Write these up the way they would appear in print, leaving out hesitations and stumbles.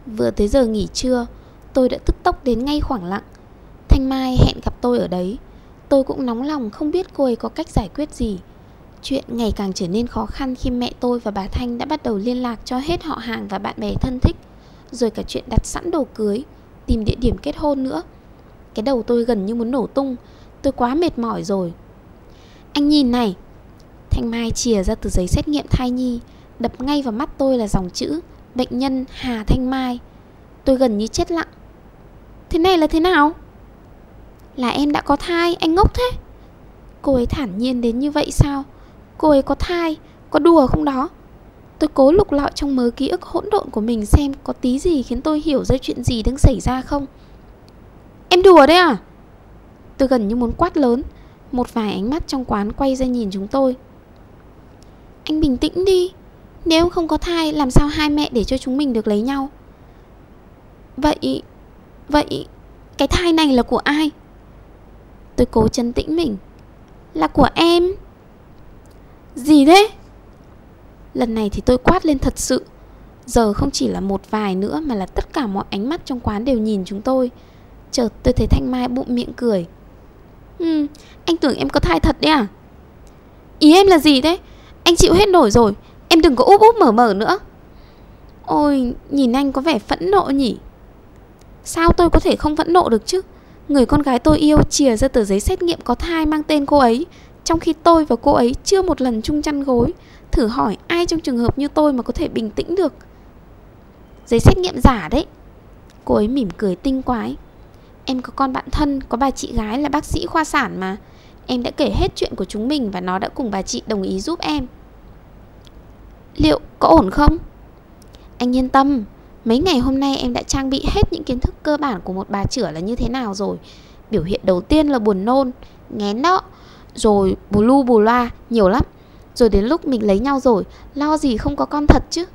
Vừa tới giờ nghỉ trưa, tôi đã tức tốc đến ngay khoảng lặng. Thanh Mai hẹn gặp tôi ở đấy. Tôi cũng nóng lòng không biết cô ấy có cách giải quyết gì. Chuyện ngày càng trở nên khó khăn khi mẹ tôi và bà Thanh đã bắt đầu liên lạc cho hết họ hàng và bạn bè thân thích, rồi cả chuyện đặt sẵn đồ cưới, tìm địa điểm kết hôn nữa. Cái đầu tôi gần như muốn nổ tung. Tôi quá mệt mỏi rồi. Anh nhìn này. Thanh Mai chìa ra tờ giấy xét nghiệm thai nhi. Đập ngay vào mắt tôi là dòng chữ bệnh nhân Hà Thanh Mai. Tôi gần như chết lặng. Thế này là thế nào? Là em đã có thai, anh ngốc thế. Cô ấy thản nhiên đến như vậy sao? Cô ấy có thai, có đùa không đó? Tôi cố lục lọi trong mớ ký ức hỗn độn của mình xem có tí gì khiến tôi hiểu ra chuyện gì đang xảy ra không. Em đùa đấy à? Tôi gần như muốn quát lớn. Một vài ánh mắt trong quán quay ra nhìn chúng tôi. Anh bình tĩnh đi. Nếu không có thai, làm sao hai mẹ để cho chúng mình được lấy nhau? Vậy cái thai này là của ai? Tôi cố trấn tĩnh mình. Là của em. Gì thế? Lần này thì tôi quát lên thật sự. Giờ không chỉ là một vài nữa, mà là tất cả mọi ánh mắt trong quán đều nhìn chúng tôi. Chợt tôi thấy Thanh Mai bụng miệng cười. Anh tưởng em có thai thật đấy à? Ý em là gì thế? Anh chịu hết nổi rồi. Em đừng có úp úp mở mở nữa. Ôi, nhìn anh có vẻ phẫn nộ nhỉ? Sao tôi có thể không phẫn nộ được chứ? Người con gái tôi yêu chìa ra tờ giấy xét nghiệm có thai mang tên cô ấy, trong khi tôi và cô ấy chưa một lần chung chăn gối. Thử hỏi ai trong trường hợp như tôi mà có thể bình tĩnh được? Giấy xét nghiệm giả đấy. Cô ấy mỉm cười tinh quái. Em có con bạn thân, có bà chị gái là bác sĩ khoa sản mà. Em đã kể hết chuyện của chúng mình và nó đã cùng bà chị đồng ý giúp em. Liệu có ổn không? Anh yên tâm. Mấy ngày hôm nay em đã trang bị hết những kiến thức cơ bản của một bà chữa là như thế nào rồi. Biểu hiện đầu tiên là buồn nôn, nghén đó, rồi bù lu bù loa, nhiều lắm. Rồi đến lúc mình lấy nhau rồi, lo gì không có con thật chứ.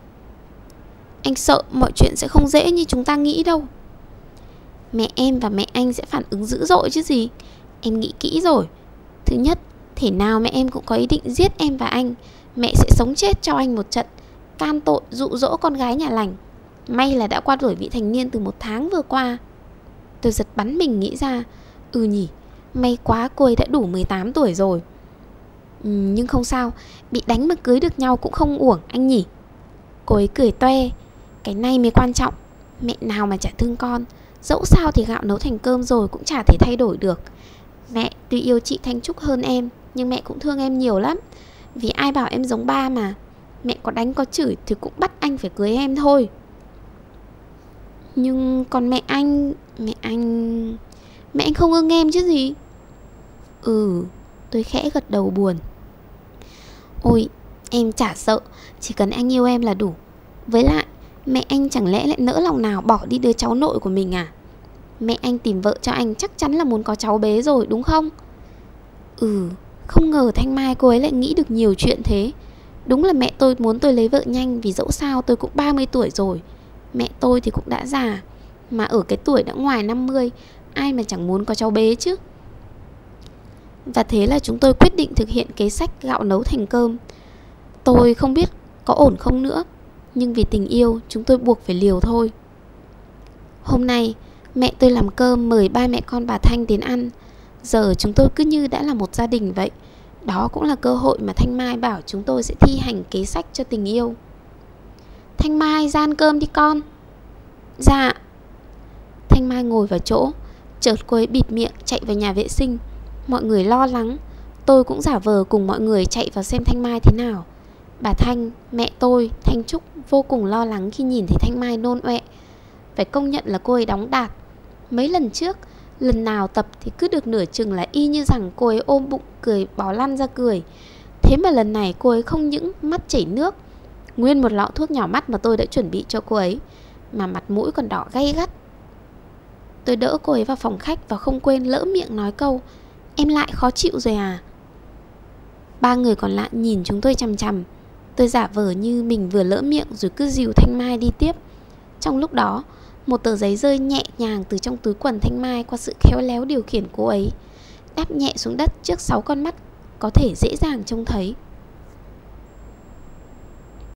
Anh sợ mọi chuyện sẽ không dễ như chúng ta nghĩ đâu. Mẹ em và mẹ anh sẽ phản ứng dữ dội chứ gì. Em nghĩ kỹ rồi. Thứ nhất, thể nào mẹ em cũng có ý định giết em và anh. Mẹ sẽ sống chết cho anh một trận, can tội dụ dỗ con gái nhà lành. May là đã qua tuổi vị thành niên từ 1 tháng vừa qua. Tôi giật bắn mình nghĩ ra. Nhỉ, may quá cô ấy đã đủ 18 tuổi rồi. Nhưng không sao, bị đánh mà cưới được nhau cũng không uổng anh nhỉ. Cô ấy cười toe. Cái này mới quan trọng. Mẹ nào mà chả thương con. Dẫu sao thì gạo nấu thành cơm rồi cũng chả thể thay đổi được. Mẹ tuy yêu chị Thanh Trúc hơn em, nhưng mẹ cũng thương em nhiều lắm. Vì ai bảo em giống ba mà. Mẹ có đánh có chửi thì cũng bắt anh phải cưới em thôi. Nhưng còn mẹ anh không ưng em chứ gì. Tôi khẽ gật đầu buồn. Ôi, em chả sợ, chỉ cần anh yêu em là đủ. Với lại, mẹ anh chẳng lẽ lại nỡ lòng nào bỏ đi đứa cháu nội của mình à? Mẹ anh tìm vợ cho anh chắc chắn là muốn có cháu bé rồi đúng không? Không ngờ Thanh Mai cô ấy lại nghĩ được nhiều chuyện thế. Đúng là mẹ tôi muốn tôi lấy vợ nhanh, vì dẫu sao tôi cũng 30 tuổi rồi. Mẹ tôi thì cũng đã già, mà ở cái tuổi đã ngoài 50, ai mà chẳng muốn có cháu bé chứ. Và thế là chúng tôi quyết định thực hiện kế sách gạo nấu thành cơm. Tôi không biết có ổn không nữa, nhưng vì tình yêu chúng tôi buộc phải liều thôi. Hôm nay mẹ tôi làm cơm mời ba mẹ con bà Thanh đến ăn. Giờ chúng tôi cứ như đã là một gia đình vậy. Đó cũng là cơ hội mà Thanh Mai bảo chúng tôi sẽ thi hành kế sách cho tình yêu. Thanh Mai ra ăn cơm đi con. Dạ. Thanh Mai ngồi vào chỗ. Chợt cô ấy bịt miệng chạy vào nhà vệ sinh. Mọi người lo lắng. Tôi cũng giả vờ cùng mọi người chạy vào xem Thanh Mai thế nào. Bà Thanh, mẹ tôi, Thanh Trúc vô cùng lo lắng khi nhìn thấy Thanh Mai nôn ọe. Phải công nhận là cô ấy đóng đạt. Mấy lần trước, lần nào tập thì cứ được nửa chừng là y như rằng cô ấy ôm bụng cười bò lăn ra cười. Thế mà lần này cô ấy không những mắt chảy nước, nguyên một lọ thuốc nhỏ mắt mà tôi đã chuẩn bị cho cô ấy, mà mặt mũi còn đỏ gay gắt. Tôi đỡ cô ấy vào phòng khách và không quên lỡ miệng nói câu: em lại khó chịu rồi à? Ba người còn lại nhìn chúng tôi chằm chằm. Tôi giả vờ như mình vừa lỡ miệng rồi cứ dìu Thanh Mai đi tiếp. Trong lúc đó, một tờ giấy rơi nhẹ nhàng từ trong túi quần Thanh Mai qua sự khéo léo điều khiển cô ấy, đáp nhẹ xuống đất trước 6 con mắt có thể dễ dàng trông thấy.